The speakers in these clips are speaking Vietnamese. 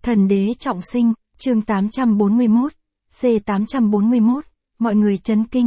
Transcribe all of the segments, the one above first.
Thần đế trọng sinh, chương 841, C841, mọi người chấn kinh.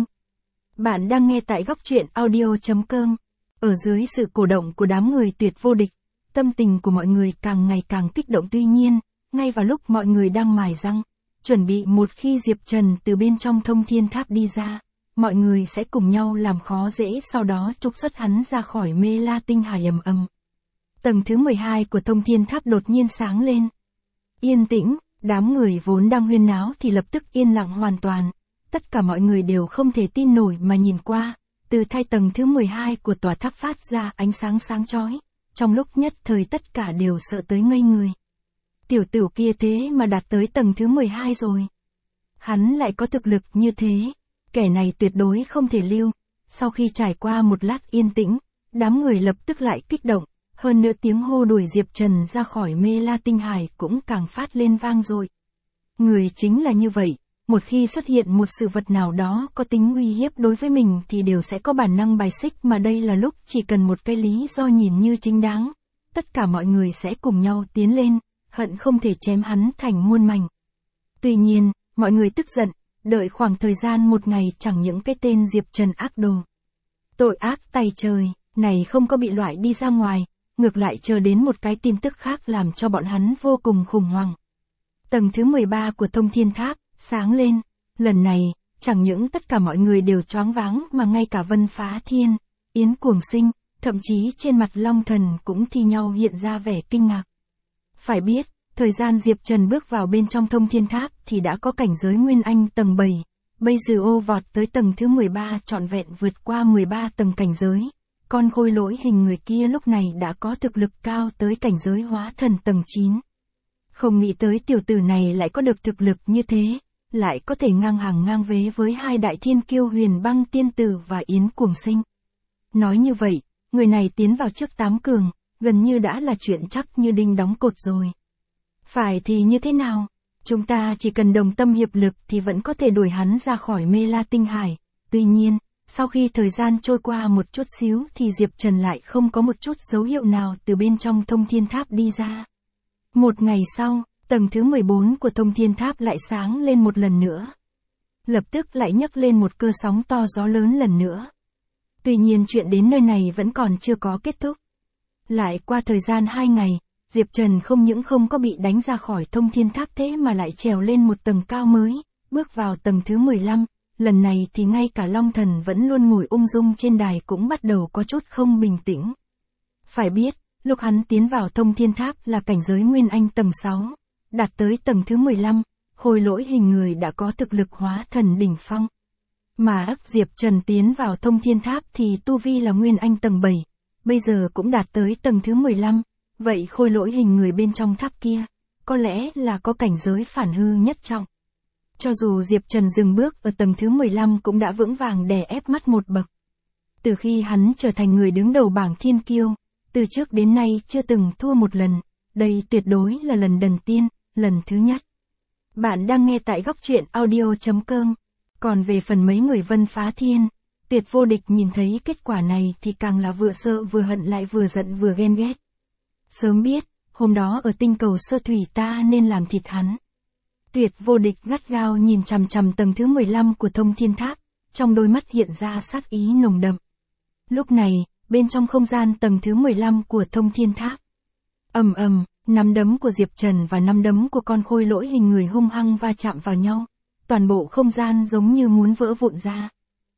Bạn đang nghe tại góc truyện audio.com. Ở dưới sự cổ động của đám người tuyệt vô địch, tâm tình của mọi người càng ngày càng kích động, tuy nhiên, ngay vào lúc mọi người đang mài răng, chuẩn bị một khi Diệp Trần từ bên trong thông thiên tháp đi ra, mọi người sẽ cùng nhau làm khó dễ, sau đó trục xuất hắn ra khỏi mê la tinh hải. Ầm ầm. Tầng thứ 12 của thông thiên tháp đột nhiên sáng lên. Yên tĩnh, đám người vốn đang huyên náo thì lập tức yên lặng hoàn toàn. Tất cả mọi người đều không thể tin nổi mà nhìn qua, từ thai tầng thứ 12 của tòa tháp phát ra ánh sáng sáng chói. Trong lúc nhất thời tất cả đều sợ tới ngây người. Tiểu tử kia thế mà đạt tới tầng thứ 12 rồi. Hắn lại có thực lực như thế, kẻ này tuyệt đối không thể lưu. Sau khi trải qua một lát yên tĩnh, đám người lập tức lại kích động. Hơn nữa tiếng hô đuổi Diệp Trần ra khỏi mê la tinh hải cũng càng phát lên vang dội. Người chính là như vậy, một khi xuất hiện một sự vật nào đó có tính uy hiếp đối với mình thì đều sẽ có bản năng bài xích, mà đây là lúc chỉ cần một cái lý do nhìn như chính đáng. Tất cả mọi người sẽ cùng nhau tiến lên, hận không thể chém hắn thành muôn mảnh. Tuy nhiên, mọi người tức giận, đợi khoảng thời gian một ngày chẳng những cái tên Diệp Trần ác đồ, tội ác tày trời, này không có bị loại đi ra ngoài. Ngược lại chờ đến một cái tin tức khác làm cho bọn hắn vô cùng khủng hoảng. Tầng thứ 13 của thông thiên tháp, sáng lên. Lần này, chẳng những tất cả mọi người đều choáng váng mà ngay cả Vân Phá Thiên, Yến Cuồng Sinh, thậm chí trên mặt Long Thần cũng thi nhau hiện ra vẻ kinh ngạc. Phải biết, thời gian Diệp Trần bước vào bên trong thông thiên tháp thì đã có cảnh giới Nguyên Anh tầng 7. Bây giờ ô vọt tới tầng thứ 13 trọn vẹn vượt qua 13 tầng cảnh giới. Con khôi lỗi hình người kia lúc này đã có thực lực cao tới cảnh giới hóa thần tầng 9. Không nghĩ tới tiểu tử này lại có được thực lực như thế, lại có thể ngang hàng ngang vế với hai đại thiên kiêu Huyền Băng Tiên Tử và Yến Cuồng Sinh. Nói như vậy, người này tiến vào trước 8 cường, gần như đã là chuyện chắc như đinh đóng cột rồi. Phải thì như thế nào? Chúng ta chỉ cần đồng tâm hiệp lực thì vẫn có thể đuổi hắn ra khỏi mê la tinh hải. Tuy nhiên, sau khi thời gian trôi qua một chút xíu thì Diệp Trần lại không có một chút dấu hiệu nào từ bên trong thông thiên tháp đi ra. Một ngày sau, tầng thứ 14 của thông thiên tháp lại sáng lên một lần nữa. Lập tức lại nhấc lên một cơn sóng to gió lớn lần nữa. Tuy nhiên chuyện đến nơi này vẫn còn chưa có kết thúc. Lại qua thời gian 2 ngày, Diệp Trần không những không có bị đánh ra khỏi thông thiên tháp thế mà lại trèo lên một tầng cao mới, bước vào tầng thứ 15. Lần này thì ngay cả Long Thần vẫn luôn ngồi ung dung trên đài cũng bắt đầu có chút không bình tĩnh. Phải biết, lúc hắn tiến vào thông thiên tháp là cảnh giới Nguyên Anh tầng 6, đạt tới tầng thứ 15, khôi lỗi hình người đã có thực lực hóa thần đỉnh phong. Mà Diệp Trần tiến vào thông thiên tháp thì tu vi là Nguyên Anh tầng 7, bây giờ cũng đạt tới tầng thứ 15, vậy khôi lỗi hình người bên trong tháp kia, có lẽ là có cảnh giới phản hư nhất trọng. Cho dù Diệp Trần dừng bước ở tầng thứ 15 cũng đã vững vàng đè ép mắt một bậc. Từ khi hắn trở thành người đứng đầu bảng thiên kiêu, từ trước đến nay chưa từng thua một lần, đây tuyệt đối là lần đầu tiên, lần thứ nhất. Bạn đang nghe tại góc truyện audio.com. Còn về phần mấy người Vân Phá Thiên, tuyệt vô địch nhìn thấy kết quả này thì càng là vừa sợ vừa hận, lại vừa giận vừa ghen ghét. Sớm biết, hôm đó ở tinh cầu sơ thủy ta nên làm thịt hắn. Tuyệt vô địch gắt gao nhìn chằm chằm tầng thứ 15 của thông thiên tháp, trong đôi mắt hiện ra sát ý nồng đậm. Lúc này, bên trong không gian tầng thứ 15 của thông thiên tháp, ầm ầm, nắm đấm của Diệp Trần và nắm đấm của con khôi lỗi hình người hung hăng va chạm vào nhau, toàn bộ không gian giống như muốn vỡ vụn ra.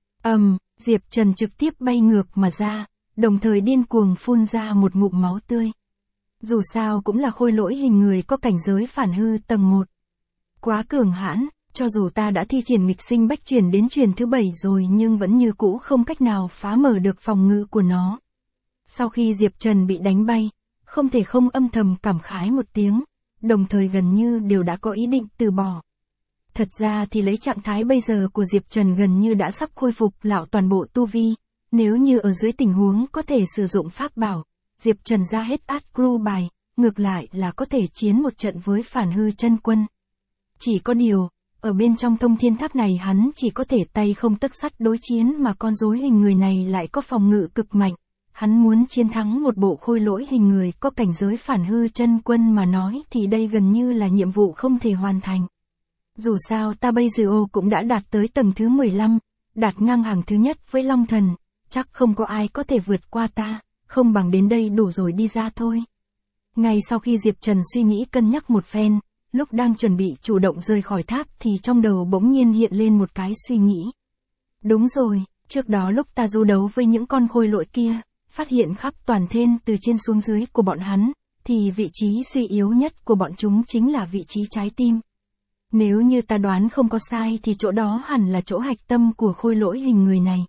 Diệp Trần trực tiếp bay ngược mà ra, đồng thời điên cuồng phun ra một ngụm máu tươi. Dù sao cũng là khôi lỗi hình người có cảnh giới phản hư tầng 1. Quá cường hãn, cho dù ta đã thi triển nghịch sinh bách chuyển đến truyền thứ 7 rồi nhưng vẫn như cũ không cách nào phá mở được phòng ngự của nó. Sau khi Diệp Trần bị đánh bay, không thể không âm thầm cảm khái một tiếng, đồng thời gần như đều đã có ý định từ bỏ. Thật ra thì lấy trạng thái bây giờ của Diệp Trần gần như đã sắp khôi phục lão toàn bộ tu vi, nếu như ở dưới tình huống có thể sử dụng pháp bảo, Diệp Trần ra hết át crew bài, ngược lại là có thể chiến một trận với phản hư chân quân. Chỉ có điều, ở bên trong thông thiên tháp này hắn chỉ có thể tay không tấc sắt đối chiến, mà con rối hình người này lại có phòng ngự cực mạnh. Hắn muốn chiến thắng một bộ khôi lỗi hình người có cảnh giới phản hư chân quân mà nói thì đây gần như là nhiệm vụ không thể hoàn thành. Dù sao ta bây giờ cũng đã đạt tới tầng thứ 15, đạt ngang hàng thứ nhất với Long Thần, chắc không có ai có thể vượt qua ta, không bằng đến đây đủ rồi đi ra thôi. Ngay sau khi Diệp Trần suy nghĩ cân nhắc một phen, lúc đang chuẩn bị chủ động rời khỏi tháp thì trong đầu bỗng nhiên hiện lên một cái suy nghĩ. Đúng rồi, trước đó lúc ta du đấu với những con khôi lỗi kia, phát hiện khắp toàn thên từ trên xuống dưới của bọn hắn, thì vị trí suy yếu nhất của bọn chúng chính là vị trí trái tim. Nếu như ta đoán không có sai thì chỗ đó hẳn là chỗ hạch tâm của khôi lỗi hình người này.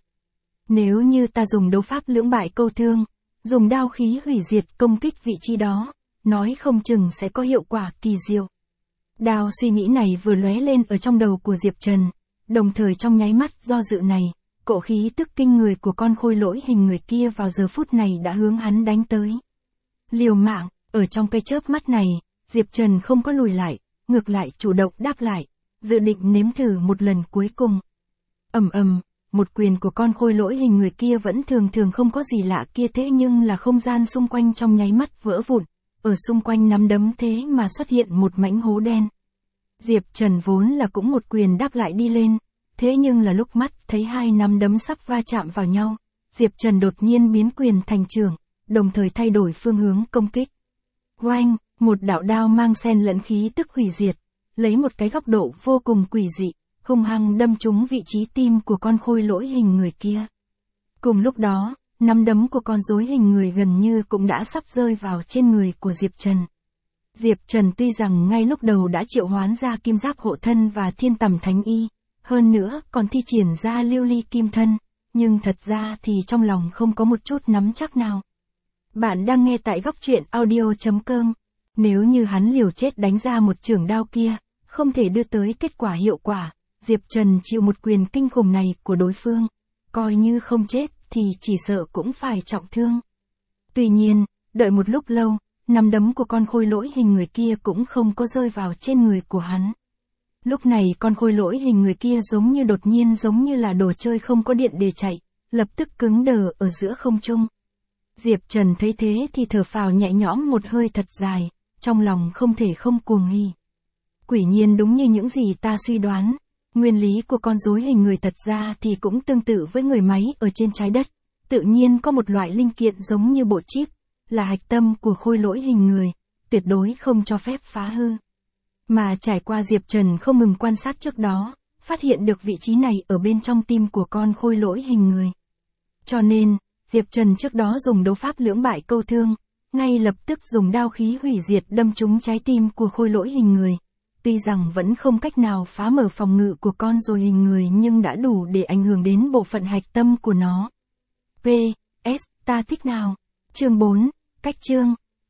Nếu như ta dùng đấu pháp lưỡng bại câu thương, dùng đao khí hủy diệt công kích vị trí đó, nói không chừng sẽ có hiệu quả kỳ diệu. Đao suy nghĩ này vừa lóe lên ở trong đầu của Diệp Trần, đồng thời trong nháy mắt do dự này, cỗ khí tức kinh người của con khôi lỗi hình người kia vào giờ phút này đã hướng hắn đánh tới. Liều mạng, ở trong cái chớp mắt này, Diệp Trần không có lùi lại, ngược lại chủ động đáp lại, dự định nếm thử một lần cuối cùng. Ầm ầm, một quyền của con khôi lỗi hình người kia vẫn thường không có gì lạ kia, thế nhưng là không gian xung quanh trong nháy mắt vỡ vụn, ở xung quanh nắm đấm thế mà xuất hiện một mảnh hố đen. Diệp Trần vốn là cũng một quyền đáp lại đi lên, thế nhưng là lúc mắt thấy hai nắm đấm sắp va chạm vào nhau, Diệp Trần đột nhiên biến quyền thành chưởng, đồng thời thay đổi phương hướng công kích. Oanh, một đạo đao mang xen lẫn khí tức hủy diệt, lấy một cái góc độ vô cùng quỷ dị, hung hăng đâm trúng vị trí tim của con khôi lỗi hình người kia. Cùng lúc đó, nắm đấm của con rối hình người gần như cũng đã sắp rơi vào trên người của Diệp Trần. Diệp Trần tuy rằng ngay lúc đầu đã triệu hoán ra kim giáp hộ thân và thiên tầm thánh y, hơn nữa còn thi triển ra lưu ly kim thân, nhưng thật ra thì trong lòng không có một chút nắm chắc nào. Bạn đang nghe tại góc truyện audio.com. Nếu như hắn liều chết đánh ra một chưởng đao kia, không thể đưa tới kết quả hiệu quả, Diệp Trần chịu một quyền kinh khủng này của đối phương, coi như không chết thì chỉ sợ cũng phải trọng thương. Tuy nhiên, đợi một lúc lâu, nắm đấm của con khôi lỗi hình người kia cũng không có rơi vào trên người của hắn. Lúc này con khôi lỗi hình người kia giống như đột nhiên giống như là đồ chơi không có điện để chạy, lập tức cứng đờ ở giữa không trung. Diệp Trần thấy thế thì thở phào nhẹ nhõm một hơi thật dài, trong lòng không thể không cuồng hỉ. Quả nhiên đúng như những gì ta suy đoán, nguyên lý của con rối hình người thật ra thì cũng tương tự với người máy ở trên trái đất, tự nhiên có một loại linh kiện giống như bộ chip, là hạch tâm của khôi lỗi hình người, tuyệt đối không cho phép phá hư. Mà trải qua Diệp Trần không ngừng quan sát trước đó, phát hiện được vị trí này ở bên trong tim của con khôi lỗi hình người. Cho nên, Diệp Trần trước đó dùng đấu pháp lưỡng bại câu thương, ngay lập tức dùng đao khí hủy diệt đâm trúng trái tim của khôi lỗi hình người. Tuy rằng vẫn không cách nào phá mở phòng ngự của con rồi hình người nhưng đã đủ để ảnh hưởng đến bộ phận hạch tâm của nó. PS, ta thích nào? Chương 4, cách chương,